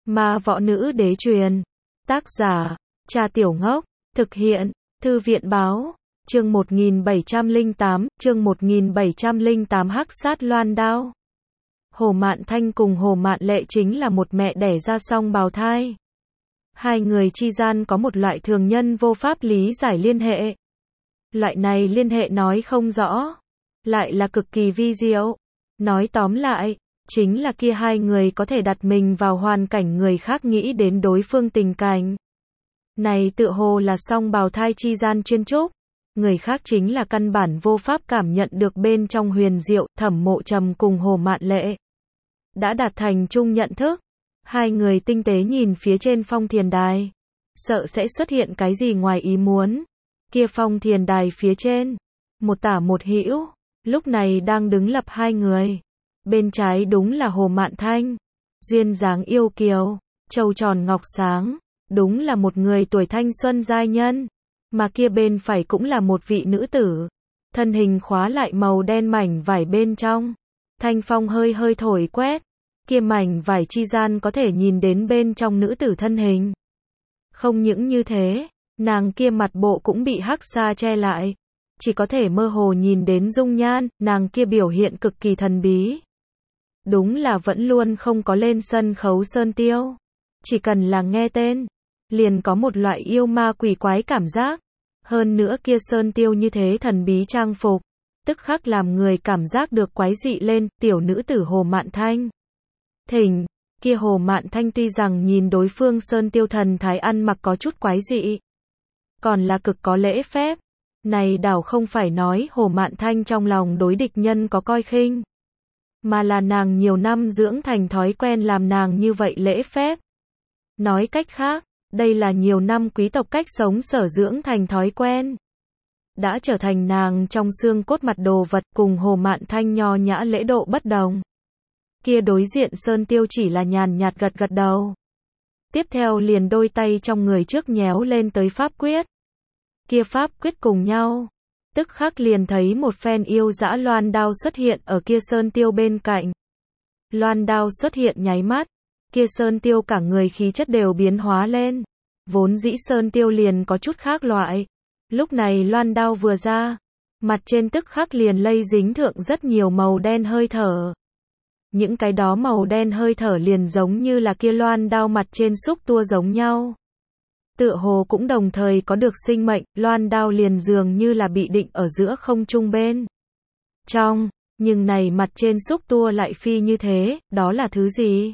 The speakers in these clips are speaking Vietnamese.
Ma võ nữ đế truyền. Tác giả, Cha Tiểu Ngốc. Thực hiện, Thư viện báo. Chương 1708, Hắc sát loan đao. Hồ Mạn Thanh cùng Hồ Mạn Lệ chính là một mẹ đẻ ra song bào thai. Hai người chi gian có một loại thường nhân vô pháp lý giải liên hệ. Loại này liên hệ nói không rõ, lại là cực kỳ vi diệu. Nói tóm lại, chính là kia hai người có thể đặt mình vào hoàn cảnh người khác nghĩ đến đối phương tình cảnh. Này tựa hồ là song bào thai chi gian chuyên chúc. Người khác chính là căn bản vô pháp cảm nhận được bên trong huyền diệu. Thẩm Mộ Trầm cùng Hồ Mạn Lệ đã đạt thành chung nhận thức. Hai người tinh tế nhìn phía trên phong thiền đài, sợ sẽ xuất hiện cái gì ngoài ý muốn. Kia phong thiền đài phía trên, một tả một hữu, lúc này đang đứng lập hai người. Bên trái đúng là Hồ Mạn Thanh, duyên dáng yêu kiều, trâu tròn ngọc sáng, đúng là một người tuổi thanh xuân giai nhân. Mà kia bên phải cũng là một vị nữ tử, thân hình khóa lại màu đen mảnh vải bên trong. Thanh phong hơi hơi thổi quét, kia mảnh vải chi gian có thể nhìn đến bên trong nữ tử thân hình. Không những như thế, nàng kia mặt bộ cũng bị hắc sa che lại, chỉ có thể mơ hồ nhìn đến dung nhan. Nàng kia biểu hiện cực kỳ thần bí, đúng là vẫn luôn không có lên sân khấu Sơn Tiêu. Chỉ cần là nghe tên, liền có một loại yêu ma quỷ quái cảm giác. Hơn nữa kia Sơn Tiêu như thế thần bí trang phục, tức khắc làm người cảm giác được quái dị lên. Tiểu nữ tử Hồ Mạn Thanh. Thỉnh, kia Hồ Mạn Thanh tuy rằng nhìn đối phương Sơn Tiêu thần thái ăn mặc có chút quái dị, còn là cực có lễ phép. Này đảo không phải nói Hồ Mạn Thanh trong lòng đối địch nhân có coi khinh, mà là nàng nhiều năm dưỡng thành thói quen làm nàng như vậy lễ phép. Nói cách khác, đây là nhiều năm quý tộc cách sống sở dưỡng thành thói quen, đã trở thành nàng trong xương cốt mặt đồ vật. Cùng Hồ Mạn Thanh nho nhã lễ độ bất đồng, kia đối diện Sơn Tiêu chỉ là nhàn nhạt gật gật đầu, tiếp theo liền đôi tay trong người trước nhéo lên tới pháp quyết. Kia pháp quyết cùng nhau, tức khắc liền thấy một phen yêu dã loan đao xuất hiện ở kia Sơn Tiêu bên cạnh. Loan đao xuất hiện nháy mắt, kia Sơn Tiêu cả người khí chất đều biến hóa lên. Vốn dĩ Sơn Tiêu liền có chút khác loại, lúc này loan đao vừa ra, mặt trên tức khắc liền lây dính thượng rất nhiều màu đen hơi thở. Những cái đó màu đen hơi thở liền giống như là kia loan đao mặt trên xúc tua giống nhau, tựa hồ cũng đồng thời có được sinh mệnh. Loan đao liền dường như là bị định ở giữa không trung bên trong, nhưng này mặt trên xúc tua lại phi như thế, đó là thứ gì?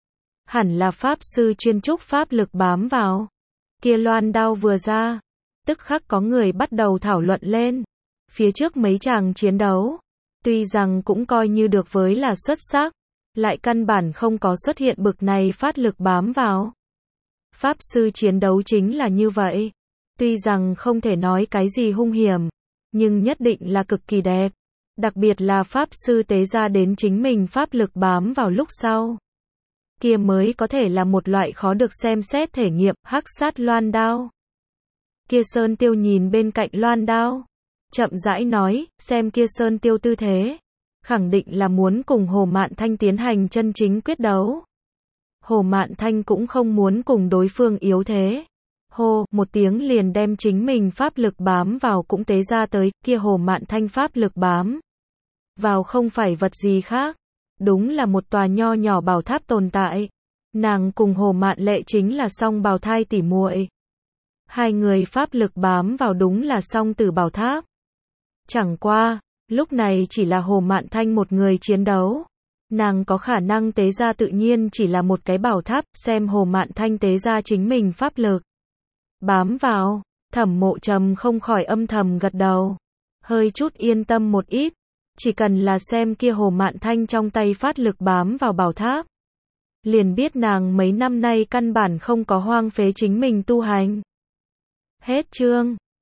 Hẳn là pháp sư chuyên trúc pháp lực bám vào. Kia loan đao vừa ra, tức khắc có người bắt đầu thảo luận lên. Phía trước mấy chàng chiến đấu, tuy rằng cũng coi như được với là xuất sắc, lại căn bản không có xuất hiện bực này phát lực bám vào. Pháp sư chiến đấu chính là như vậy, tuy rằng không thể nói cái gì hung hiểm, nhưng nhất định là cực kỳ đẹp. Đặc biệt là pháp sư tế ra đến chính mình pháp lực bám vào lúc sau, kia mới có thể là một loại khó được xem xét thể nghiệm. Hắc sát loan đao. Kia Sơn Tiêu nhìn bên cạnh loan đao, chậm rãi nói, xem kia Sơn Tiêu tư thế, khẳng định là muốn cùng Hồ Mạn Thanh tiến hành chân chính quyết đấu. Hồ Mạn Thanh cũng không muốn cùng đối phương yếu thế. Hô, một tiếng liền đem chính mình pháp lực bám vào cũng tế ra tới. Kia Hồ Mạn Thanh pháp lực bám vào không phải vật gì khác, đúng là một tòa nho nhỏ bảo tháp tồn tại. Nàng cùng Hồ Mạn Lệ chính là song bào thai tỉ muội. Hai người pháp lực bám vào đúng là song tử bảo tháp. Chẳng qua, lúc này chỉ là Hồ Mạn Thanh một người chiến đấu. Nàng có khả năng tế ra tự nhiên chỉ là một cái bảo tháp. Xem Hồ Mạn Thanh tế ra chính mình pháp lực bám vào, Thẩm Mộ Trầm không khỏi âm thầm gật đầu, hơi chút yên tâm một ít. Chỉ cần là xem kia Hồ Mạn Thanh trong tay phát lực bám vào bảo tháp, liền biết nàng mấy năm nay căn bản không có hoang phế chính mình tu hành. Hết chương.